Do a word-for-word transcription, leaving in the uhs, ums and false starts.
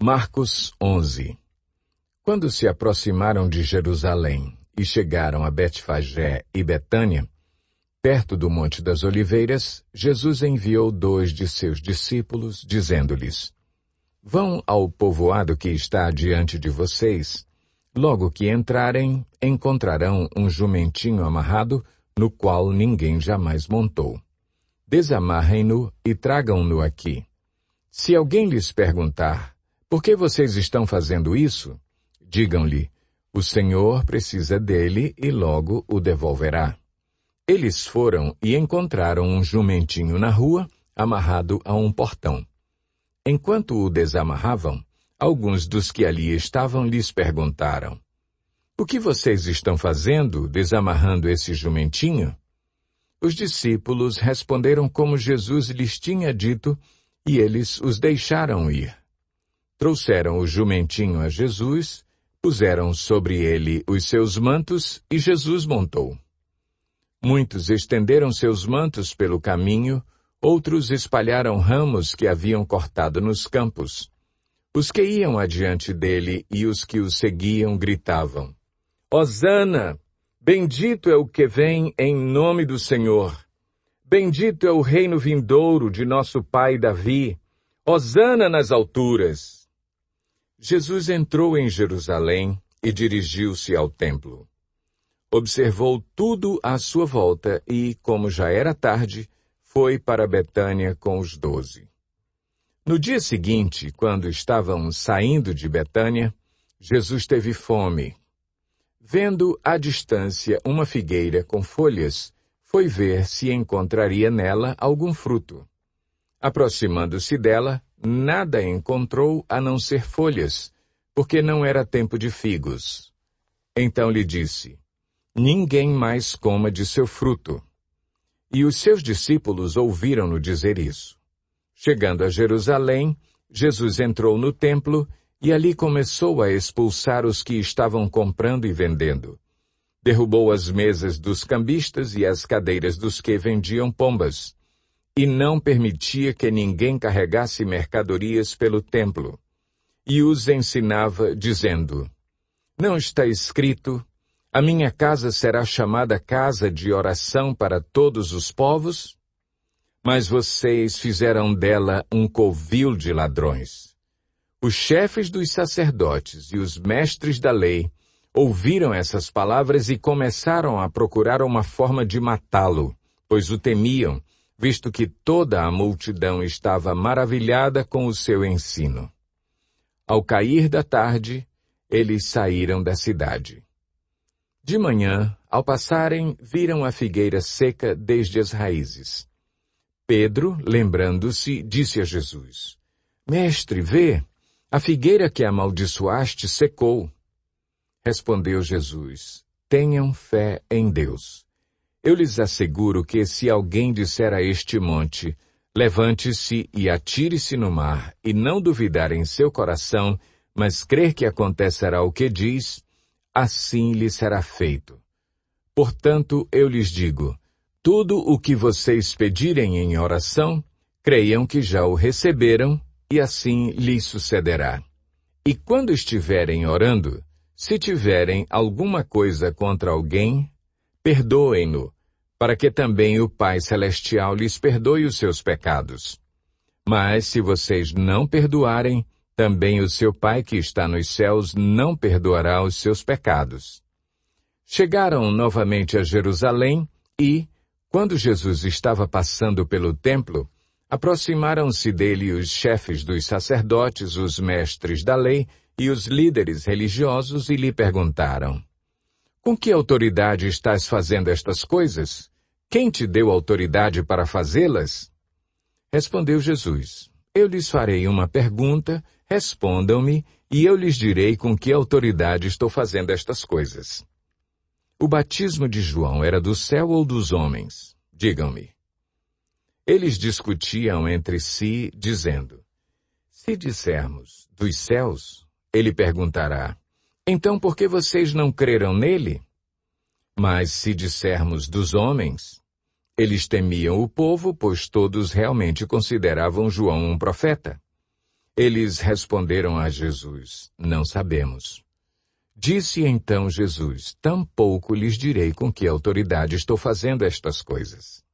Marcos onze. Quando se aproximaram de Jerusalém e chegaram a Betfagé e Betânia, perto do Monte das Oliveiras, Jesus enviou dois de seus discípulos, dizendo-lhes: Vão ao povoado que está diante de vocês. Logo que entrarem, encontrarão um jumentinho amarrado, no qual ninguém jamais montou. Desamarrem-no e tragam-no aqui. Se alguém lhes perguntar, por que vocês estão fazendo isso? Digam-lhe, o Senhor precisa dele e logo o devolverá. Eles foram e encontraram um jumentinho na rua, amarrado a um portão. Enquanto o desamarravam, alguns dos que ali estavam lhes perguntaram: O que vocês estão fazendo, desamarrando esse jumentinho? Os discípulos responderam como Jesus lhes tinha dito, e eles os deixaram ir. Trouxeram o jumentinho a Jesus, puseram sobre ele os seus mantos, e Jesus montou. Muitos estenderam seus mantos pelo caminho, outros espalharam ramos que haviam cortado nos campos. Os que iam adiante dele e os que o seguiam gritavam: Hosana! Bendito é o que vem em nome do Senhor! Bendito é o reino vindouro de nosso pai Davi! Hosana nas alturas! Jesus entrou em Jerusalém e dirigiu-se ao templo. Observou tudo à sua volta e, como já era tarde, foi para Betânia com os doze. No dia seguinte, quando estavam saindo de Betânia, Jesus teve fome. Vendo à distância uma figueira com folhas, foi ver se encontraria nela algum fruto. Aproximando-se dela, nada encontrou a não ser folhas, porque não era tempo de figos. Então lhe disse: Ninguém mais coma de seu fruto. E os seus discípulos ouviram-no dizer isso. Chegando a Jerusalém, Jesus entrou no templo e ali começou a expulsar os que estavam comprando e vendendo. Derrubou as mesas dos cambistas e as cadeiras dos que vendiam pombas, e não permitia que ninguém carregasse mercadorias pelo templo. E os ensinava, dizendo: Não está escrito: A minha casa será chamada casa de oração para todos os povos? Mas vocês fizeram dela um covil de ladrões. Os chefes dos sacerdotes e os mestres da lei ouviram essas palavras e começaram a procurar uma forma de matá-lo, pois o temiam, visto que toda a multidão estava maravilhada com o seu ensino. Ao cair da tarde, eles saíram da cidade. De manhã, ao passarem, viram a figueira seca desde as raízes. Pedro, lembrando-se, disse a Jesus: Mestre, vê, a figueira que amaldiçoaste secou. Respondeu Jesus: Tenham fé em Deus. Eu lhes asseguro que se alguém disser a este monte: Levante-se e atire-se no mar, e não duvidar em seu coração, mas crer que acontecerá o que diz, assim lhe será feito. Portanto, eu lhes digo: tudo o que vocês pedirem em oração, creiam que já o receberam, e assim lhes sucederá. E quando estiverem orando, se tiverem alguma coisa contra alguém, perdoem-no, para que também o Pai Celestial lhes perdoe os seus pecados. Mas se vocês não perdoarem, também o seu Pai que está nos céus não perdoará os seus pecados. Chegaram novamente a Jerusalém e, quando Jesus estava passando pelo templo, aproximaram-se dele os chefes dos sacerdotes, os mestres da lei e os líderes religiosos e lhe perguntaram: Com que autoridade estás fazendo estas coisas? Quem te deu autoridade para fazê-las? Respondeu Jesus: Eu lhes farei uma pergunta, respondam-me, e eu lhes direi com que autoridade estou fazendo estas coisas. O batismo de João era do céu ou dos homens? Digam-me. Eles discutiam entre si, dizendo: Se dissermos dos céus, ele perguntará: Então por que vocês não creram nele? Mas se dissermos dos homens, eles temiam o povo, pois todos realmente consideravam João um profeta. Eles responderam a Jesus: Não sabemos. Disse então Jesus: Tampouco lhes direi com que autoridade estou fazendo estas coisas.